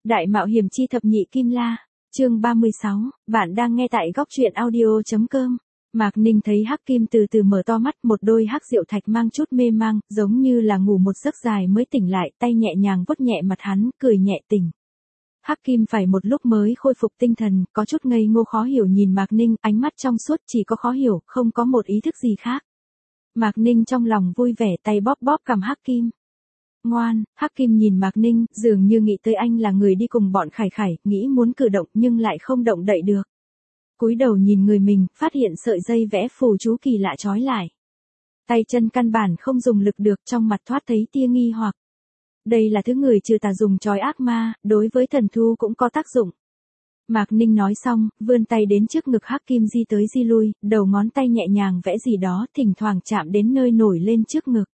Đại mạo hiểm chi thập nhị kim la, chương 36, bạn đang nghe tại góc truyện audio.com. Mạc Ninh thấy Hắc Kim từ từ mở to mắt, một đôi hắc diệu thạch mang chút mê mang, giống như là ngủ một giấc dài mới tỉnh lại, tay nhẹ nhàng vuốt nhẹ mặt hắn, cười nhẹ tỉnh. Hắc Kim phải một lúc mới khôi phục tinh thần, có chút ngây ngô khó hiểu nhìn Mạc Ninh, ánh mắt trong suốt chỉ có khó hiểu, không có một ý thức gì khác. Mạc Ninh trong lòng vui vẻ, tay bóp bóp cằm Hắc Kim. Ngoan, Hắc Kim nhìn Mạc Ninh, dường như nghĩ tới anh là người đi cùng bọn Khải Khải, nghĩ muốn cử động nhưng lại không động đậy được. Cúi đầu nhìn người mình, phát hiện sợi dây vẽ phù chú kỳ lạ trói lại. Tay chân căn bản không dùng lực được, trong mặt thoát thấy tia nghi hoặc. Đây là thứ người trừ tà dùng trói ác ma, đối với thần thú cũng có tác dụng. Mạc Ninh nói xong, vươn tay đến trước ngực Hắc Kim di tới di lui, đầu ngón tay nhẹ nhàng vẽ gì đó, thỉnh thoảng chạm đến nơi nổi lên trước ngực.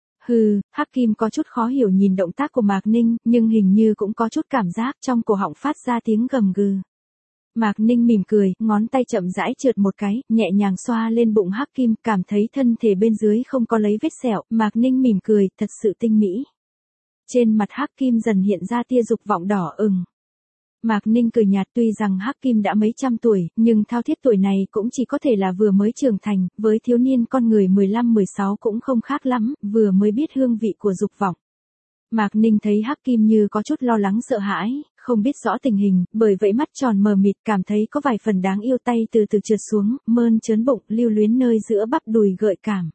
Hắc Kim có chút khó hiểu nhìn động tác của Mạc Ninh, nhưng hình như cũng có chút cảm giác, trong cổ họng phát ra tiếng gầm gừ. Mạc Ninh mỉm cười, ngón tay chậm rãi trượt một cái, nhẹ nhàng xoa lên bụng Hắc Kim, cảm thấy thân thể bên dưới không có lấy vết sẹo, Mạc Ninh mỉm cười, thật sự tinh mỹ. Trên mặt Hắc Kim dần hiện ra tia dục vọng đỏ ửng. Mạc Ninh cười nhạt, tuy rằng Hắc Kim đã mấy trăm tuổi, nhưng thao thiết tuổi này cũng chỉ có thể là vừa mới trưởng thành, với thiếu niên con người 15-16 cũng không khác lắm, vừa mới biết hương vị của dục vọng. Mạc Ninh thấy Hắc Kim như có chút lo lắng sợ hãi, không biết rõ tình hình, bởi vậy mắt tròn mờ mịt, cảm thấy có vài phần đáng yêu, tay từ từ trượt xuống, mơn trớn bụng, lưu luyến nơi giữa bắp đùi gợi cảm.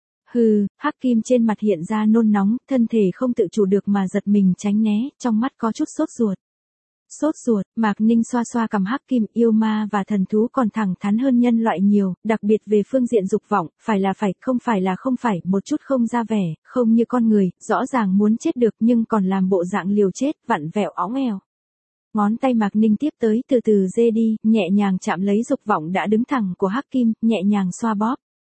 Hắc Kim trên mặt hiện ra nôn nóng, thân thể không tự chủ được mà giật mình tránh né, trong mắt có chút sốt ruột. Sốt ruột, Mạc Ninh xoa xoa cằm Hắc Kim, yêu ma và thần thú còn thẳng thắn hơn nhân loại nhiều, đặc biệt về phương diện dục vọng, phải là phải, không phải là không phải, một chút không ra vẻ, không như con người, rõ ràng muốn chết được nhưng còn làm bộ dạng liều chết, vặn vẹo óng eo. Ngón tay Mạc Ninh tiếp tới từ từ dê đi, nhẹ nhàng chạm lấy dục vọng đã đứng thẳng của Hắc Kim, nhẹ nhàng xoa bóp.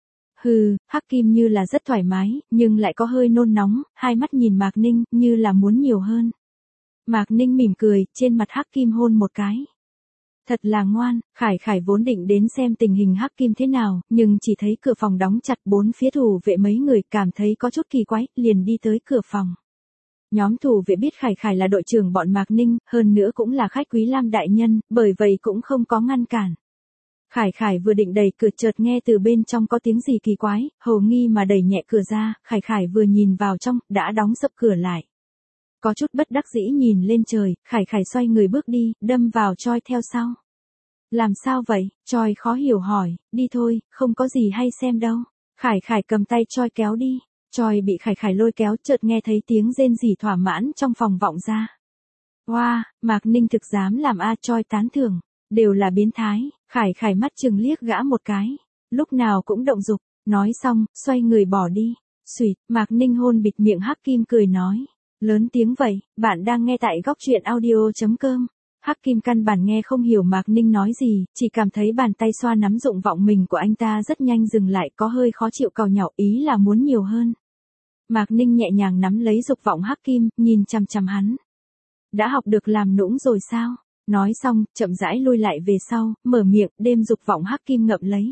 Hắc Kim như là rất thoải mái, nhưng lại có hơi nôn nóng, hai mắt nhìn Mạc Ninh, như là muốn nhiều hơn. Mạc Ninh mỉm cười, trên mặt Hắc Kim hôn một cái. Thật là ngoan, Khải Khải vốn định đến xem tình hình Hắc Kim thế nào, nhưng chỉ thấy cửa phòng đóng chặt, bốn phía thủ vệ mấy người cảm thấy có chút kỳ quái, liền đi tới cửa phòng. Nhóm thủ vệ biết Khải Khải là đội trưởng bọn Mạc Ninh, hơn nữa cũng là khách quý Lam đại nhân, bởi vậy cũng không có ngăn cản. Khải Khải vừa định đẩy cửa chợt nghe từ bên trong có tiếng gì kỳ quái, hầu nghi mà đẩy nhẹ cửa ra, Khải Khải vừa nhìn vào trong, đã đóng sập cửa lại. Có chút bất đắc dĩ nhìn lên trời, Khải Khải xoay người bước đi, đâm vào Choi theo sau. Làm sao vậy? Choi khó hiểu hỏi, đi thôi, không có gì hay xem đâu. Khải Khải cầm tay Choi kéo đi. Choi bị Khải Khải lôi kéo, chợt nghe thấy tiếng rên rỉ thỏa mãn trong phòng vọng ra. Wow, Mạc Ninh thực dám làm Choi tán thưởng, đều là biến thái. Khải Khải mắt chừng liếc gã một cái, lúc nào cũng động dục, nói xong, xoay người bỏ đi. Xuyệt, Mạc Ninh hôn bịt miệng Hắc Kim cười nói. Lớn tiếng vậy, bạn đang nghe tại góc truyện audio.com. Hắc Kim căn bản nghe không hiểu Mạc Ninh nói gì, chỉ cảm thấy bàn tay xoa nắm dụng vọng mình của anh ta rất nhanh dừng lại, có hơi khó chịu càu nhàu, ý là muốn nhiều hơn. Mạc Ninh nhẹ nhàng nắm lấy dục vọng Hắc Kim, nhìn chằm chằm hắn. Đã học được làm nũng rồi sao? Nói xong, chậm rãi lui lại về sau, mở miệng, đêm dục vọng Hắc Kim ngậm lấy.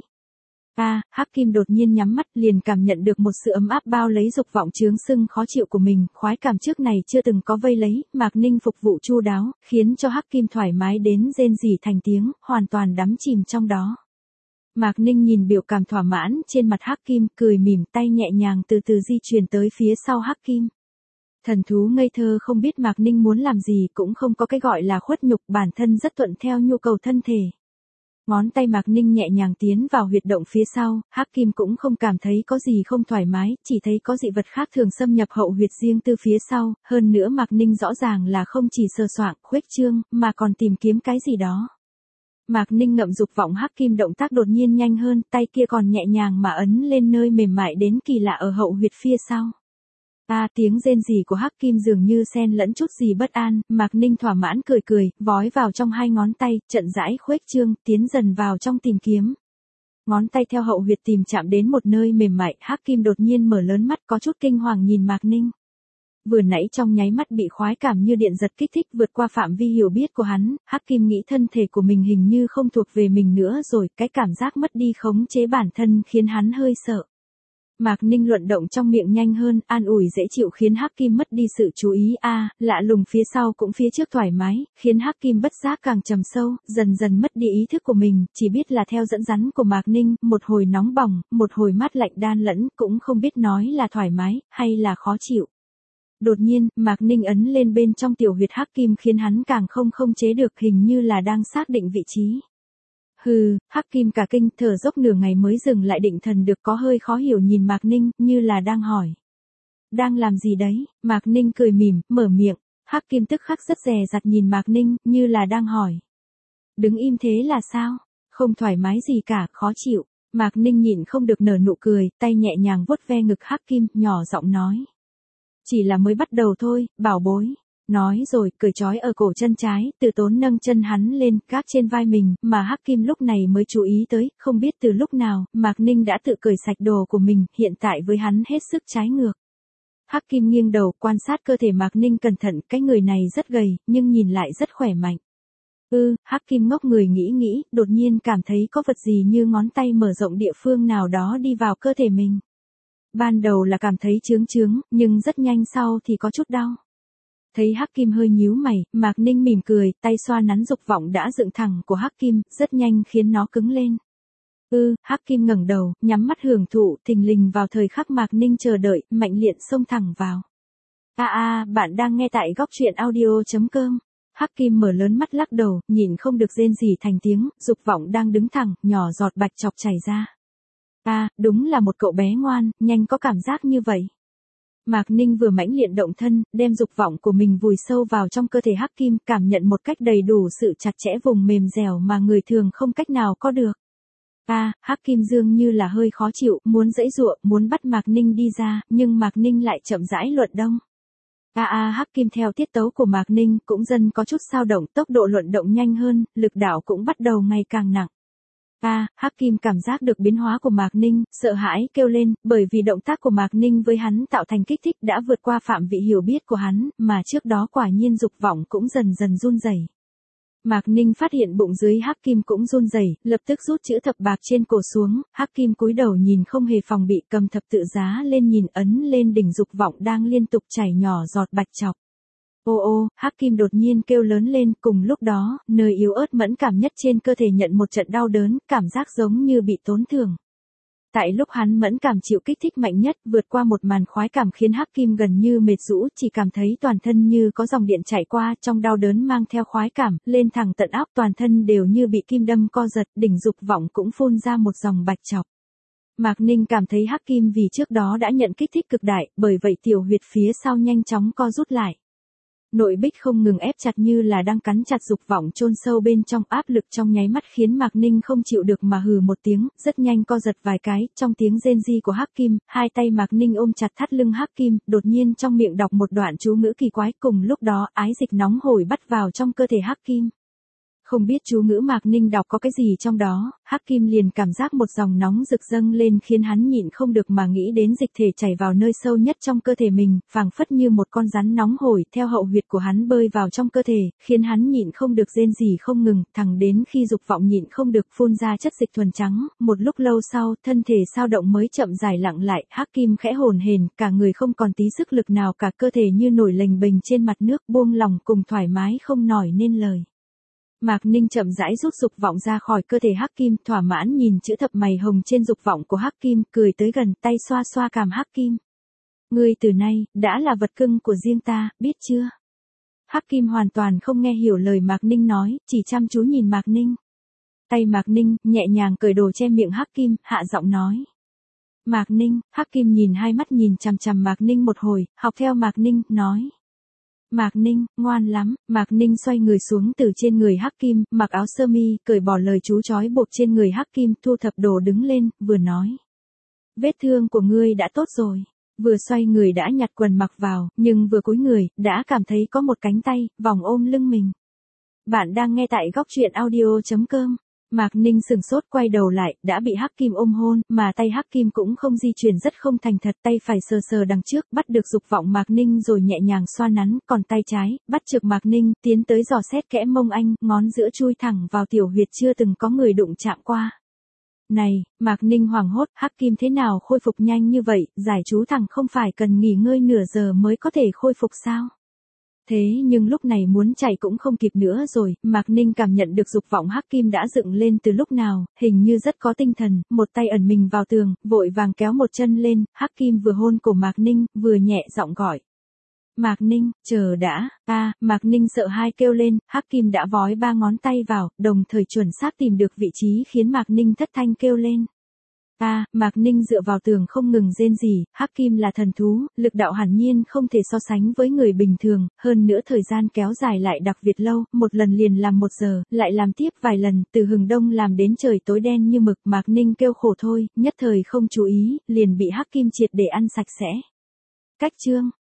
Hắc Kim đột nhiên nhắm mắt, liền cảm nhận được một sự ấm áp bao lấy dục vọng chướng sưng khó chịu của mình, khoái cảm trước này chưa từng có vây lấy, Mạc Ninh phục vụ chu đáo, khiến cho Hắc Kim thoải mái đến rên rỉ thành tiếng, hoàn toàn đắm chìm trong đó. Mạc Ninh nhìn biểu cảm thỏa mãn trên mặt Hắc Kim, cười mỉm, tay nhẹ nhàng từ từ di chuyển tới phía sau Hắc Kim. Thần thú ngây thơ không biết Mạc Ninh muốn làm gì, cũng không có cái gọi là khuất nhục, bản thân rất thuận theo nhu cầu thân thể. Ngón tay Mạc Ninh nhẹ nhàng tiến vào huyệt động phía sau, Hắc Kim cũng không cảm thấy có gì không thoải mái, chỉ thấy có dị vật khác thường xâm nhập hậu huyệt riêng từ phía sau, hơn nữa Mạc Ninh rõ ràng là không chỉ sờ soạng, khuếch trương, mà còn tìm kiếm cái gì đó. Mạc Ninh ngậm dục vọng Hắc Kim động tác đột nhiên nhanh hơn, tay kia còn nhẹ nhàng mà ấn lên nơi mềm mại đến kỳ lạ ở hậu huyệt phía sau. Tiếng rên rỉ của Hắc Kim dường như xen lẫn chút gì bất an, Mạc Ninh thỏa mãn cười cười, vói vào trong hai ngón tay, chậm rãi khuếch trương, tiến dần vào trong tìm kiếm. Ngón tay theo hậu huyệt tìm chạm đến một nơi mềm mại, Hắc Kim đột nhiên mở lớn mắt có chút kinh hoàng nhìn Mạc Ninh. Vừa nãy trong nháy mắt bị khoái cảm như điện giật kích thích vượt qua phạm vi hiểu biết của hắn, Hắc Kim nghĩ thân thể của mình hình như không thuộc về mình nữa rồi, cái cảm giác mất đi khống chế bản thân khiến hắn hơi sợ. Mạc Ninh luận động trong miệng nhanh hơn, an ủi dễ chịu khiến Hắc Kim mất đi sự chú ý lạ lùng phía sau cũng phía trước thoải mái, khiến Hắc Kim bất giác càng trầm sâu, dần dần mất đi ý thức của mình, chỉ biết là theo dẫn dắt của Mạc Ninh, một hồi nóng bỏng, một hồi mát lạnh đan lẫn, cũng không biết nói là thoải mái, hay là khó chịu. Đột nhiên, Mạc Ninh ấn lên bên trong tiểu huyệt Hắc Kim khiến hắn càng không chế được, hình như là đang xác định vị trí. Hắc Kim cả kinh, thở dốc nửa ngày mới dừng lại định thần được, có hơi khó hiểu nhìn Mạc Ninh, như là đang hỏi. Đang làm gì đấy? Mạc Ninh cười mỉm, mở miệng. Hắc Kim tức khắc rất dè dặt nhìn Mạc Ninh, như là đang hỏi. Đứng im thế là sao? Không thoải mái gì cả, khó chịu. Mạc Ninh nhịn không được nở nụ cười, tay nhẹ nhàng vuốt ve ngực Hắc Kim, nhỏ giọng nói. Chỉ là mới bắt đầu thôi, bảo bối. Nói rồi, cởi trói ở cổ chân trái, từ tốn nâng chân hắn lên, gác trên vai mình, mà Hắc Kim lúc này mới chú ý tới, không biết từ lúc nào, Mạc Ninh đã tự cởi sạch đồ của mình, hiện tại với hắn hết sức trái ngược. Hắc Kim nghiêng đầu, quan sát cơ thể Mạc Ninh cẩn thận, cái người này rất gầy, nhưng nhìn lại rất khỏe mạnh. Hắc Kim ngốc người nghĩ, đột nhiên cảm thấy có vật gì như ngón tay mở rộng địa phương nào đó đi vào cơ thể mình. Ban đầu là cảm thấy chướng, nhưng rất nhanh sau thì có chút đau. Thấy Hắc Kim hơi nhíu mày, Mạc Ninh mỉm cười, tay xoa nắn dục vọng đã dựng thẳng của Hắc Kim, rất nhanh khiến nó cứng lên. Hắc Kim ngẩng đầu, nhắm mắt hưởng thụ, thình lình vào thời khắc Mạc Ninh chờ đợi, mạnh liệt xông thẳng vào. Bạn đang nghe tại góc truyện audio.com. Hắc Kim mở lớn mắt lắc đầu, nhìn không được rên rỉ thành tiếng, dục vọng đang đứng thẳng, nhỏ giọt bạch chọc chảy ra. Đúng là một cậu bé ngoan, nhanh có cảm giác như vậy. Mạc Ninh vừa mãnh liệt động thân, đem dục vọng của mình vùi sâu vào trong cơ thể Hắc Kim, cảm nhận một cách đầy đủ sự chặt chẽ vùng mềm dẻo mà người thường không cách nào có được. Hắc Kim dường như là hơi khó chịu, muốn giãy giụa, muốn bắt Mạc Ninh đi ra, nhưng Mạc Ninh lại chậm rãi luận đông. Hắc Kim theo tiết tấu của Mạc Ninh cũng dần có chút dao động, tốc độ luận động nhanh hơn, lực đạo cũng bắt đầu ngày càng nặng. Hắc Kim cảm giác được biến hóa của Mạc Ninh, sợ hãi kêu lên, bởi vì động tác của Mạc Ninh với hắn tạo thành kích thích đã vượt qua phạm vị hiểu biết của hắn, mà trước đó quả nhiên dục vọng cũng dần dần run rẩy. Mạc Ninh phát hiện bụng dưới Hắc Kim cũng run rẩy, lập tức rút chữ thập bạc trên cổ xuống, Hắc Kim cúi đầu nhìn không hề phòng bị, cầm thập tự giá lên nhìn ấn lên đỉnh dục vọng đang liên tục chảy nhỏ giọt bạch chọc. Hắc Kim đột nhiên kêu lớn lên, cùng lúc đó, nơi yếu ớt mẫn cảm nhất trên cơ thể nhận một trận đau đớn, cảm giác giống như bị tổn thương. Tại lúc hắn mẫn cảm chịu kích thích mạnh nhất, vượt qua một màn khoái cảm khiến Hắc Kim gần như mệt rũ, chỉ cảm thấy toàn thân như có dòng điện chảy qua, trong đau đớn mang theo khoái cảm, lên thẳng tận óc, toàn thân đều như bị kim đâm co giật, đỉnh dục vọng cũng phun ra một dòng bạch chọc. Mạc Ninh cảm thấy Hắc Kim vì trước đó đã nhận kích thích cực đại, bởi vậy tiểu huyệt phía sau nhanh chóng co rút lại. Nội bích không ngừng ép chặt như là đang cắn chặt dục vọng chôn sâu bên trong, áp lực trong nháy mắt khiến Mạc Ninh không chịu được mà hừ một tiếng, rất nhanh co giật vài cái, trong tiếng rên ri của Hắc Kim, hai tay Mạc Ninh ôm chặt thắt lưng Hắc Kim, đột nhiên trong miệng đọc một đoạn chú ngữ kỳ quái, cùng lúc đó ái dịch nóng hổi bắt vào trong cơ thể Hắc Kim. Không biết chú ngữ Mạc Ninh đọc có cái gì trong đó, Hắc Kim liền cảm giác một dòng nóng rực dâng lên khiến hắn nhịn không được mà nghĩ đến dịch thể chảy vào nơi sâu nhất trong cơ thể mình, phảng phất như một con rắn nóng hổi theo hậu huyệt của hắn bơi vào trong cơ thể, khiến hắn nhịn không được rên rỉ không ngừng, thẳng đến khi dục vọng nhịn không được phun ra chất dịch thuần trắng, một lúc lâu sau, thân thể sao động mới chậm rãi lặng lại, Hắc Kim khẽ hổn hển, cả người không còn tí sức lực nào, cả cơ thể như nổi lềnh bềnh trên mặt nước, buông lỏng cùng thoải mái không nói nên lời. Mạc Ninh chậm rãi rút dục vọng ra khỏi cơ thể Hắc Kim, thỏa mãn nhìn chữ thập mày hồng trên dục vọng của Hắc Kim, cười tới gần, tay xoa xoa cằm Hắc Kim. Ngươi từ nay, đã là vật cưng của riêng ta, biết chưa? Hắc Kim hoàn toàn không nghe hiểu lời Mạc Ninh nói, chỉ chăm chú nhìn Mạc Ninh. Tay Mạc Ninh, nhẹ nhàng cởi đồ che miệng Hắc Kim, hạ giọng nói. Mạc Ninh, Hắc Kim nhìn hai mắt nhìn chằm chằm Mạc Ninh một hồi, học theo Mạc Ninh, nói. Mạc Ninh, ngoan lắm, Mạc Ninh xoay người xuống từ trên người Hắc Kim, mặc áo sơ mi, cởi bỏ lời chú trói buộc trên người Hắc Kim, thu thập đồ đứng lên, vừa nói. Vết thương của ngươi đã tốt rồi. Vừa xoay người đã nhặt quần mặc vào, nhưng vừa cúi người, đã cảm thấy có một cánh tay, vòng ôm lưng mình. Bạn đang nghe tại góc truyện audio.com. Mạc Ninh sừng sốt quay đầu lại, đã bị Hắc Kim ôm hôn, mà tay Hắc Kim cũng không di chuyển rất không thành thật, tay phải sờ sờ đằng trước, bắt được dục vọng Mạc Ninh rồi nhẹ nhàng xoa nắn, còn tay trái, bắt chược Mạc Ninh, tiến tới dò xét kẽ mông anh, ngón giữa chui thẳng vào tiểu huyệt chưa từng có người đụng chạm qua. Này, Mạc Ninh hoảng hốt, Hắc Kim thế nào khôi phục nhanh như vậy, giải chú thẳng không phải cần nghỉ ngơi nửa giờ mới có thể khôi phục sao? Thế nhưng lúc này muốn chạy cũng không kịp nữa rồi, Mạc Ninh cảm nhận được dục vọng Hắc Kim đã dựng lên từ lúc nào, hình như rất có tinh thần, một tay ẩn mình vào tường, vội vàng kéo một chân lên, Hắc Kim vừa hôn cổ Mạc Ninh, vừa nhẹ giọng gọi. Mạc Ninh, chờ đã, Mạc Ninh sợ hai kêu lên, Hắc Kim đã vói 3 ngón tay vào, đồng thời chuẩn xác tìm được vị trí khiến Mạc Ninh thất thanh kêu lên. Mạc Ninh dựa vào tường không ngừng rên rỉ, Hắc Kim là thần thú, lực đạo hẳn nhiên không thể so sánh với người bình thường, hơn nữa thời gian kéo dài lại đặc biệt lâu, một lần liền làm 1 giờ, lại làm tiếp vài lần, từ hừng đông làm đến trời tối đen như mực, Mạc Ninh kêu khổ thôi, nhất thời không chú ý, liền bị Hắc Kim triệt để ăn sạch sẽ. Cách chương